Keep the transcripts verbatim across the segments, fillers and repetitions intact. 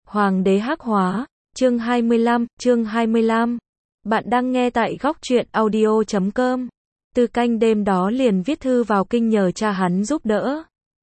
Hoàng đế hắc hóa, chương hai mươi lăm, chương hai mươi lăm. Bạn đang nghe tại góc truyện audio chấm com. Từ Canh đêm đó liền viết thư vào kinh nhờ cha hắn giúp đỡ.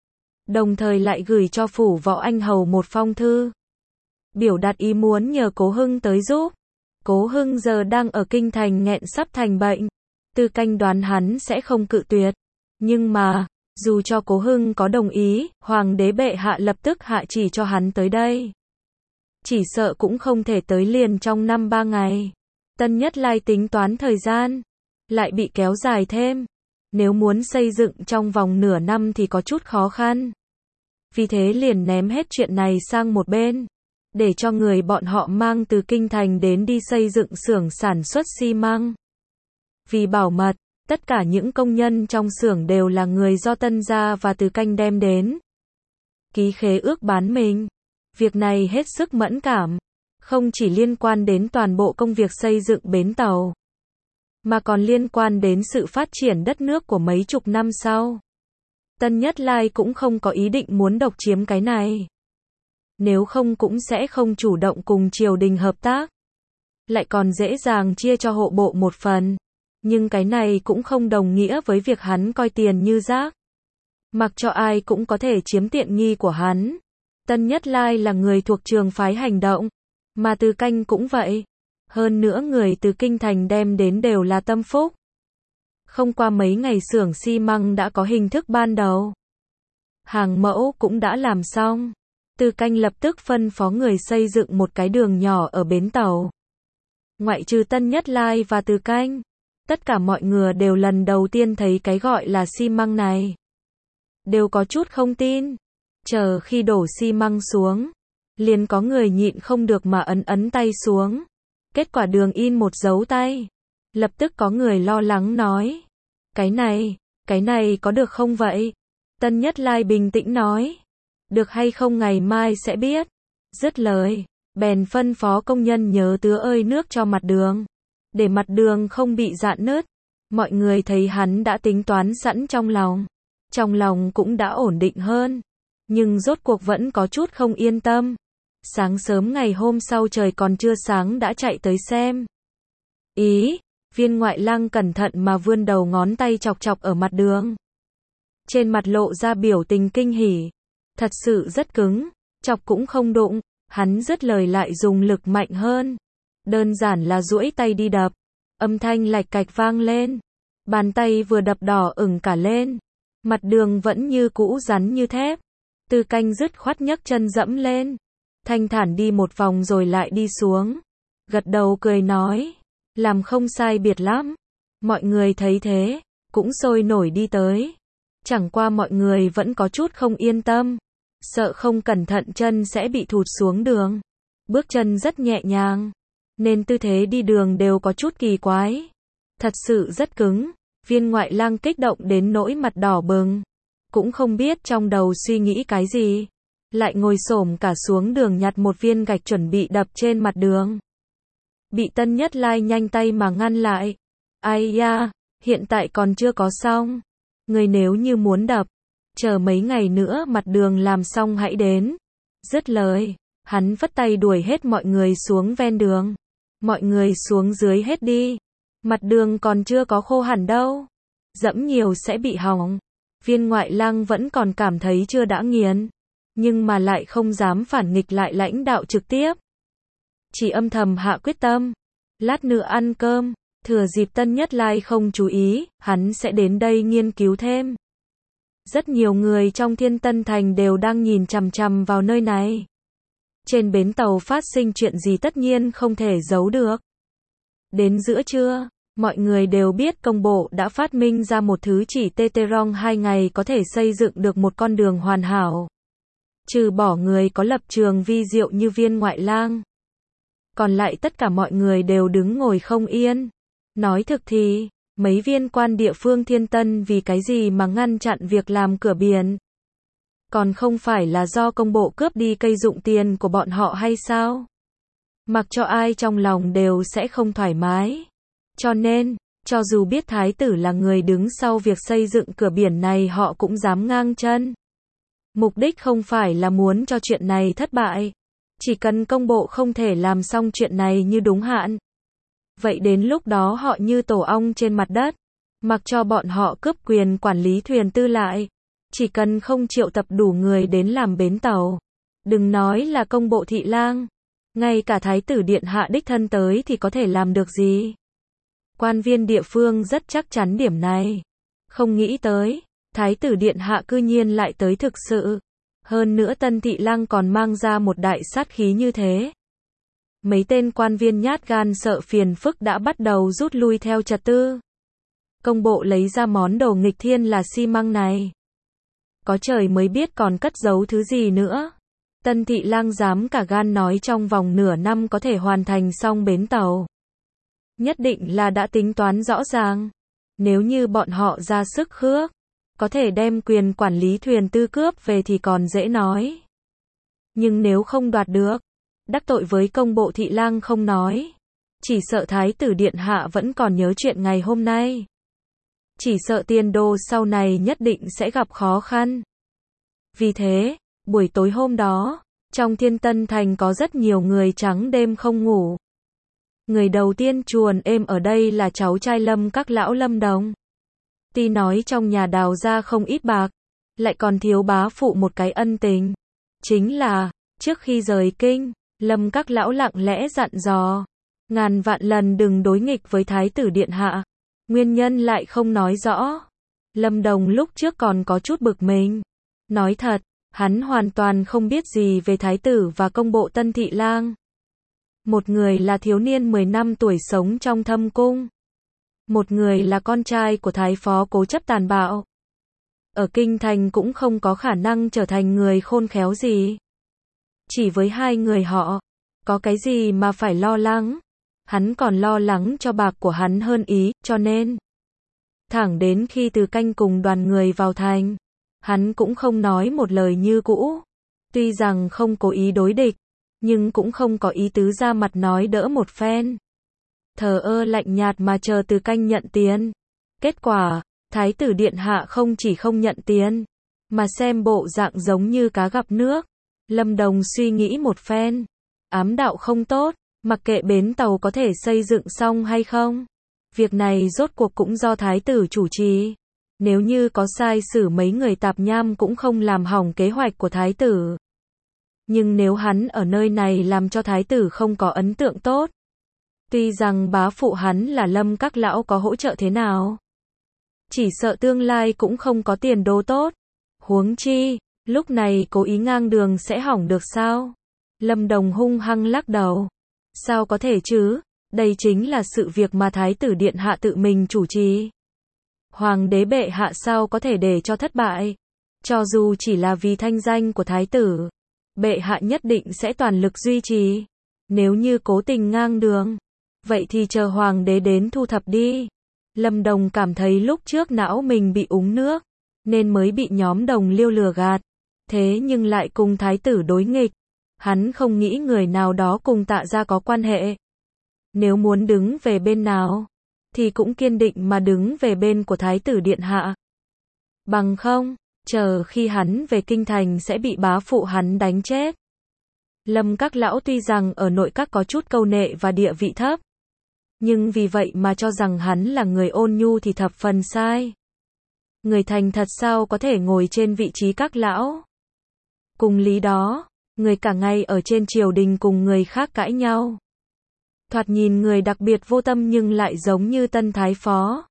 Đồng thời lại gửi cho phủ Võ Anh Hầu một phong thư. Biểu đạt ý muốn nhờ Cố Hưng tới giúp. Cố Hưng giờ đang ở kinh thành nghẹn sắp thành bệnh. Từ Canh đoán hắn sẽ không cự tuyệt. Nhưng mà, dù cho Cố Hưng có đồng ý, Hoàng đế bệ hạ lập tức hạ chỉ cho hắn tới đây. Chỉ sợ cũng không thể tới liền trong năm ba ngày. Tân Nhất Lai tính toán thời gian, lại bị kéo dài thêm. Nếu muốn xây dựng trong vòng nửa năm thì có chút khó khăn. Vì thế liền ném hết chuyện này sang một bên, để cho người bọn họ mang từ kinh thành đến đi xây dựng xưởng sản xuất xi măng. Vì bảo mật, tất cả những công nhân trong xưởng đều là người do Tân gia và Từ Canh đem đến. Ký khế ước bán mình. Việc này hết sức mẫn cảm, không chỉ liên quan đến toàn bộ công việc xây dựng bến tàu, mà còn liên quan đến sự phát triển đất nước của mấy chục năm sau. Tân Nhất Lai cũng không có ý định muốn độc chiếm cái này. Nếu không cũng sẽ không chủ động cùng triều đình hợp tác. Lại còn dễ dàng chia cho hộ bộ một phần. Nhưng cái này cũng không đồng nghĩa với việc hắn coi tiền như rác. Mặc cho ai cũng có thể chiếm tiện nghi của hắn. Tân Nhất Lai là người thuộc trường phái hành động, mà Từ Canh cũng vậy. Hơn nữa người từ kinh thành đem đến đều là tâm phúc. Không qua mấy ngày xưởng xi măng đã có hình thức ban đầu. Hàng mẫu cũng đã làm xong. Từ Canh lập tức phân phó người xây dựng một cái đường nhỏ ở bến tàu. Ngoại trừ Tân Nhất Lai và Từ Canh, tất cả mọi người đều lần đầu tiên thấy cái gọi là xi măng này. Đều có chút không tin. Chờ khi đổ xi măng xuống, liền có người nhịn không được mà ấn ấn tay xuống. Kết quả đường in một dấu tay. Lập tức có người lo lắng nói. Cái này, cái này có được không vậy? Tân Nhất Lai bình tĩnh nói. Được hay không ngày mai sẽ biết. Dứt lời, bèn phân phó công nhân nhớ tứa ơi nước cho mặt đường. Để mặt đường không bị rạn nứt. Mọi người thấy hắn đã tính toán sẵn trong lòng. Trong lòng cũng đã ổn định hơn. Nhưng rốt cuộc vẫn có chút không yên tâm. Sáng sớm ngày hôm sau trời còn chưa sáng đã chạy tới xem. Ý, Viên Ngoại Lang cẩn thận mà vươn đầu ngón tay chọc chọc ở mặt đường. Trên mặt lộ ra biểu tình kinh hỉ. Thật sự rất cứng, chọc cũng không đụng. Hắn dứt lời lại dùng lực mạnh hơn. Đơn giản là duỗi tay đi đập. Âm thanh lạch cạch vang lên. Bàn tay vừa đập đỏ ửng cả lên. Mặt đường vẫn như cũ rắn như thép. Từ Canh dứt khoát nhấc chân dẫm lên. Thanh thản đi một vòng rồi lại đi xuống. Gật đầu cười nói. Làm không sai biệt lắm. Mọi người thấy thế, cũng sôi nổi đi tới. Chẳng qua mọi người vẫn có chút không yên tâm. Sợ không cẩn thận chân sẽ bị thụt xuống đường. Bước chân rất nhẹ nhàng, nên tư thế đi đường đều có chút kỳ quái. Thật sự rất cứng. Viên Ngoại Lang kích động đến nỗi mặt đỏ bừng. Cũng không biết trong đầu suy nghĩ cái gì. Lại ngồi xổm cả xuống đường nhặt một viên gạch chuẩn bị đập trên mặt đường. Bị Tân Nhất Lai nhanh tay mà ngăn lại. Ai da, hiện tại còn chưa có xong. Người nếu như muốn đập, chờ mấy ngày nữa mặt đường làm xong hãy đến. Dứt lời, hắn vất tay đuổi hết mọi người xuống ven đường. Mọi người xuống dưới hết đi. Mặt đường còn chưa có khô hẳn đâu. Dẫm nhiều sẽ bị hỏng. Viên Ngoại Lang vẫn còn cảm thấy chưa đã nghiền. Nhưng mà lại không dám phản nghịch lại lãnh đạo trực tiếp. Chỉ âm thầm hạ quyết tâm. Lát nữa ăn cơm, thừa dịp Tân Nhất Lai không chú ý, hắn sẽ đến đây nghiên cứu thêm. Rất nhiều người trong Thiên Tân Thành đều đang nhìn chằm chằm vào nơi này. Trên bến tàu phát sinh chuyện gì tất nhiên không thể giấu được. Đến giữa trưa, mọi người đều biết công bộ đã phát minh ra một thứ chỉ tê tê rong hai ngày có thể xây dựng được một con đường hoàn hảo. Trừ bỏ người có lập trường vi diệu như Viên Ngoại Lang. Còn lại tất cả mọi người đều đứng ngồi không yên. Nói thực thì, mấy viên quan địa phương Thiên Tân vì cái gì mà ngăn chặn việc làm cửa biển? Còn không phải là do công bộ cướp đi cây dụng tiền của bọn họ hay sao? Mặc cho ai trong lòng đều sẽ không thoải mái. Cho nên, cho dù biết thái tử là người đứng sau việc xây dựng cửa biển này họ cũng dám ngang chân. Mục đích không phải là muốn cho chuyện này thất bại. Chỉ cần công bộ không thể làm xong chuyện này như đúng hạn. Vậy đến lúc đó họ như tổ ong trên mặt đất. Mặc cho bọn họ cướp quyền quản lý thuyền tư lại. Chỉ cần không triệu tập đủ người đến làm bến tàu. Đừng nói là công bộ thị lang. Ngay cả thái tử điện hạ đích thân tới thì có thể làm được gì. Quan viên địa phương rất chắc chắn điểm này. Không nghĩ tới, thái tử điện hạ cư nhiên lại tới thực sự. Hơn nữa Tân thị lang còn mang ra một đại sát khí như thế. Mấy tên quan viên nhát gan sợ phiền phức đã bắt đầu rút lui theo trật tư. Công bộ lấy ra món đồ nghịch thiên là xi măng này. Có trời mới biết còn cất giấu thứ gì nữa. Tân thị lang dám cả gan nói trong vòng nửa năm có thể hoàn thành xong bến tàu. Nhất định là đã tính toán rõ ràng. Nếu như bọn họ ra sức khước, có thể đem quyền quản lý thuyền tư cướp về thì còn dễ nói. Nhưng nếu không đoạt được, đắc tội với công bộ thị lang không nói. Chỉ sợ thái tử điện hạ vẫn còn nhớ chuyện ngày hôm nay. Chỉ sợ tiền đồ sau này nhất định sẽ gặp khó khăn. Vì thế, buổi tối hôm đó, trong Thiên Tân Thành có rất nhiều người trắng đêm không ngủ. Người đầu tiên chuồn êm ở đây là cháu trai Lâm các lão Lâm Đồng. Tuy nói trong nhà đào ra không ít bạc, lại còn thiếu bá phụ một cái ân tình. Chính là, trước khi rời kinh, Lâm các lão lặng lẽ dặn dò. Ngàn vạn lần đừng đối nghịch với thái tử điện hạ. Nguyên nhân lại không nói rõ. Lâm Đồng lúc trước còn có chút bực mình. Nói thật, hắn hoàn toàn không biết gì về thái tử và công bộ Tân thị lang. Một người là thiếu niên mười năm tuổi sống trong thâm cung. Một người là con trai của thái phó cố chấp tàn bạo. Ở kinh thành cũng không có khả năng trở thành người khôn khéo gì. Chỉ với hai người họ, có cái gì mà phải lo lắng. Hắn còn lo lắng cho bạc của hắn hơn ý, cho nên thẳng đến khi Từ Canh cùng đoàn người vào thành, hắn cũng không nói một lời như cũ. Tuy rằng không cố ý đối địch, nhưng cũng không có ý tứ ra mặt nói đỡ một phen. Thờ ơ lạnh nhạt mà chờ Từ Canh nhận tiền. Kết quả, thái tử điện hạ không chỉ không nhận tiền, mà xem bộ dạng giống như cá gặp nước. Lâm Đồng suy nghĩ một phen, ám đạo không tốt, mặc kệ bến tàu có thể xây dựng xong hay không. Việc này rốt cuộc cũng do thái tử chủ trì. Nếu như có sai xử mấy người tạp nham cũng không làm hỏng kế hoạch của thái tử. Nhưng nếu hắn ở nơi này làm cho thái tử không có ấn tượng tốt. Tuy rằng bá phụ hắn là Lâm các lão có hỗ trợ thế nào, chỉ sợ tương lai cũng không có tiền đồ tốt. Huống chi, lúc này cố ý ngang đường sẽ hỏng được sao? Lâm Đồng hung hăng lắc đầu. Sao có thể chứ? Đây chính là sự việc mà thái tử điện hạ tự mình chủ trì. Hoàng đế bệ hạ sao có thể để cho thất bại? Cho dù chỉ là vì thanh danh của thái tử, bệ hạ nhất định sẽ toàn lực duy trì. Nếu như cố tình ngang đường, vậy thì chờ hoàng đế đến thu thập đi. Lâm Đồng cảm thấy lúc trước não mình bị úng nước, nên mới bị nhóm đồng liêu lừa gạt. Thế nhưng lại cùng thái tử đối nghịch. Hắn không nghĩ người nào đó cùng Tạ gia có quan hệ. Nếu muốn đứng về bên nào, thì cũng kiên định mà đứng về bên của thái tử điện hạ. Bằng không, chờ khi hắn về kinh thành sẽ bị bá phụ hắn đánh chết. Lâm các lão tuy rằng ở nội các có chút câu nệ và địa vị thấp, nhưng vì vậy mà cho rằng hắn là người ôn nhu thì thập phần sai. Người thành thật sao có thể ngồi trên vị trí các lão. Cùng lý đó, người cả ngày ở trên triều đình cùng người khác cãi nhau. Thoạt nhìn người đặc biệt vô tâm nhưng lại giống như tân thái phó.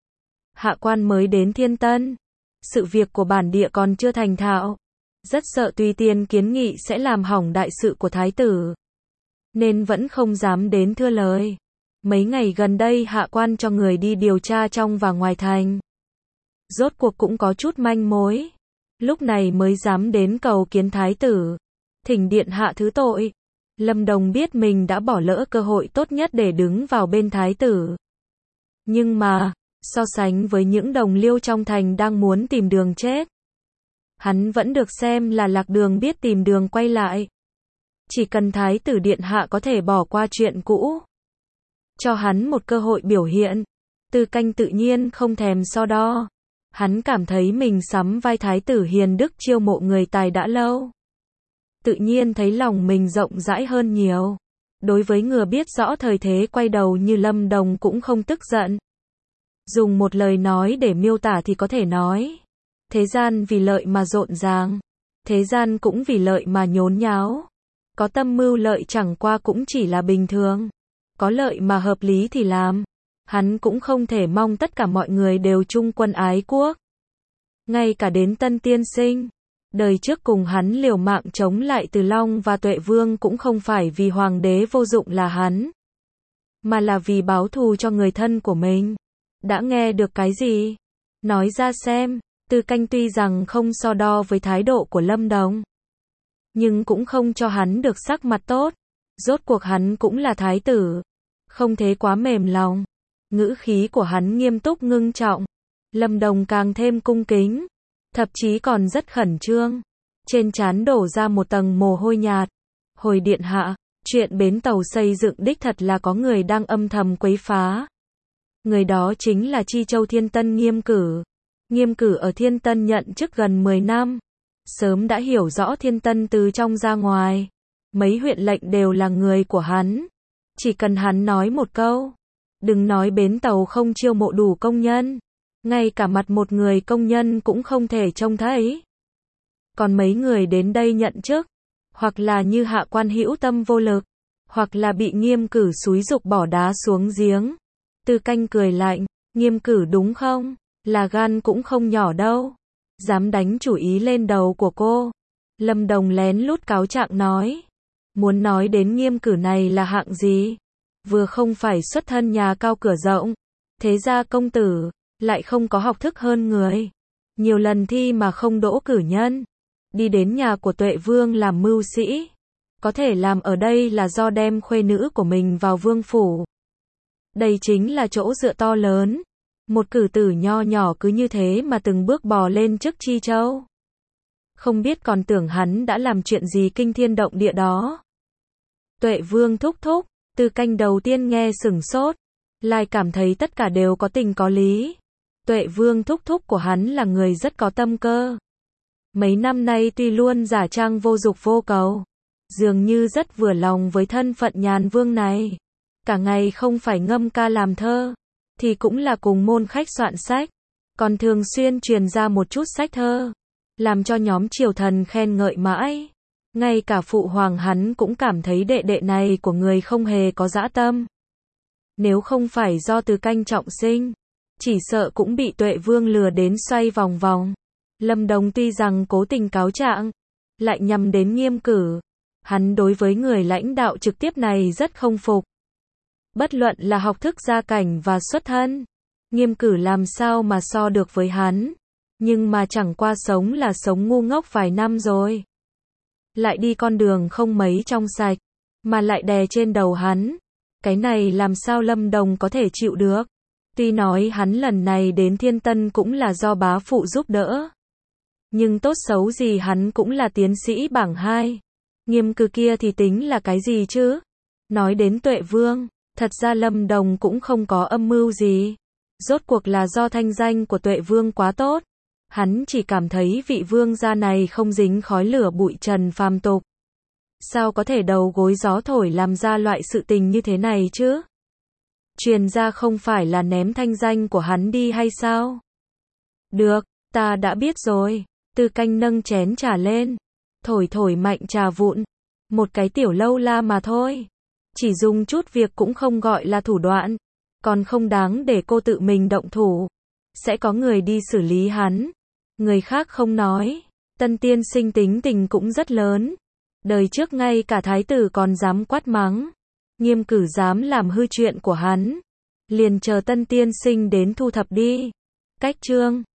Hạ quan mới đến Thiên Tân. Sự việc của bản địa còn chưa thành thạo. Rất sợ tùy tiện kiến nghị sẽ làm hỏng đại sự của thái tử. Nên vẫn không dám đến thưa lời. Mấy ngày gần đây hạ quan cho người đi điều tra trong và ngoài thành. Rốt cuộc cũng có chút manh mối. Lúc này mới dám đến cầu kiến thái tử. Thỉnh điện hạ thứ tội. Lâm Đồng biết mình đã bỏ lỡ cơ hội tốt nhất để đứng vào bên thái tử. Nhưng mà, so sánh với những đồng liêu trong thành đang muốn tìm đường chết, hắn vẫn được xem là lạc đường biết tìm đường quay lại. Chỉ cần thái tử điện hạ có thể bỏ qua chuyện cũ, cho hắn một cơ hội biểu hiện, Từ Canh tự nhiên không thèm so đo. Hắn cảm thấy mình sắm vai thái tử hiền đức chiêu mộ người tài đã lâu. tự nhiên thấy lòng mình rộng rãi hơn nhiều. Đối với người biết rõ thời thế quay đầu như Lâm Đồng cũng không tức giận. Dùng một lời nói để miêu tả thì có thể nói, thế gian vì lợi mà rộn ràng, thế gian cũng vì lợi mà nhốn nháo. Có tâm mưu lợi chẳng qua cũng chỉ là bình thường. Có lợi mà hợp lý thì làm. Hắn cũng không thể mong tất cả mọi người đều chung quân ái quốc. Ngay cả đến Tân Tiên Sinh, đời trước cùng hắn liều mạng chống lại Từ Long và Tuệ Vương cũng không phải vì hoàng đế vô dụng là hắn, mà là vì báo thù cho người thân của mình. Đã nghe được cái gì? Nói ra xem. Tư Canh tuy rằng không so đo với thái độ của Lâm Đồng, nhưng cũng không cho hắn được sắc mặt tốt. Rốt cuộc hắn cũng là thái tử, không thế quá mềm lòng. Ngữ khí của hắn nghiêm túc ngưng trọng. Lâm Đồng càng thêm cung kính, thậm chí còn rất khẩn trương. Trên trán đổ ra một tầng mồ hôi nhạt. Hồi điện hạ, chuyện bến tàu xây dựng đích thật là có người đang âm thầm quấy phá. Người đó chính là Chi Châu Thiên Tân Nghiêm Cử. Nghiêm Cử ở Thiên Tân nhận chức gần mười năm. Sớm đã hiểu rõ Thiên Tân từ trong ra ngoài. Mấy huyện lệnh đều là người của hắn. Chỉ cần hắn nói một câu, đừng nói bến tàu không chiêu mộ đủ công nhân, ngay cả mặt một người công nhân cũng không thể trông thấy. Còn mấy người đến đây nhận chức, hoặc là như hạ quan hữu tâm vô lực, hoặc là bị Nghiêm Cử xúi giục bỏ đá xuống giếng. Tư Canh cười lạnh, Nghiêm Cử đúng không? Là gan cũng không nhỏ đâu. Dám đánh chủ ý lên đầu của cô. Lâm Đồng lén lút cáo trạng nói. Muốn nói đến Nghiêm Cử này là hạng gì? Vừa không phải xuất thân nhà cao cửa rộng, thế ra công tử, lại không có học thức hơn người. Nhiều lần thi mà không đỗ cử nhân. Đi đến nhà của Tuệ Vương làm mưu sĩ. Có thể làm ở đây là do đem khuê nữ của mình vào vương phủ. Đây chính là chỗ dựa to lớn. Một cử tử nho nhỏ cứ như thế mà từng bước bò lên chức Chi Châu. Không biết còn tưởng hắn đã làm chuyện gì kinh thiên động địa đó. Tuệ Vương thúc thúc, Tư Canh đầu tiên nghe sửng sốt, lại cảm thấy tất cả đều có tình có lý. Tuệ Vương thúc thúc của hắn là người rất có tâm cơ. Mấy năm nay tuy luôn giả trang vô dục vô cầu, dường như rất vừa lòng với thân phận nhàn vương này. Cả ngày không phải ngâm ca làm thơ, thì cũng là cùng môn khách soạn sách, còn thường xuyên truyền ra một chút sách thơ, làm cho nhóm triều thần khen ngợi mãi. Ngay cả phụ hoàng hắn cũng cảm thấy đệ đệ này của người không hề có dã tâm. Nếu không phải do Tư Canh trọng sinh, chỉ sợ cũng bị Tuệ Vương lừa đến xoay vòng vòng. Lâm Đồng tuy rằng cố tình cáo trạng, lại nhằm đến Nghiêm Cử. Hắn đối với người lãnh đạo trực tiếp này rất không phục. Bất luận là học thức gia cảnh và xuất thân, Nghiêm Cử làm sao mà so được với hắn. Nhưng mà chẳng qua sống là sống ngu ngốc vài năm rồi. Lại đi con đường không mấy trong sạch, mà lại đè trên đầu hắn. Cái này làm sao Lâm Đồng có thể chịu được. Tuy nói hắn lần này đến Thiên Tân cũng là do bá phụ giúp đỡ, nhưng tốt xấu gì hắn cũng là tiến sĩ bảng hai. Nghiêm Cử kia thì tính là cái gì chứ? Nói đến Tuệ Vương, thật ra Lâm Đồng cũng không có âm mưu gì. Rốt cuộc là do thanh danh của Tuệ Vương quá tốt. Hắn chỉ cảm thấy vị vương gia này không dính khói lửa bụi trần phàm tục. Sao có thể đầu gối gió thổi làm ra loại sự tình như thế này chứ? Truyền ra không phải là ném thanh danh của hắn đi hay sao? Được, ta đã biết rồi. Tư Canh nâng chén trà lên, thổi thổi mạnh trà vụn. Một cái tiểu lâu la mà thôi. Chỉ dùng chút việc cũng không gọi là thủ đoạn. Còn không đáng để cô tự mình động thủ. Sẽ có người đi xử lý hắn. Người khác không nói. Tân tiên sinh tính tình cũng rất lớn. Đời trước ngay cả thái tử còn dám quát mắng. Nghiêm Cử dám làm hư chuyện của hắn. Liền chờ tân tiên sinh đến thu thập đi. Cách chương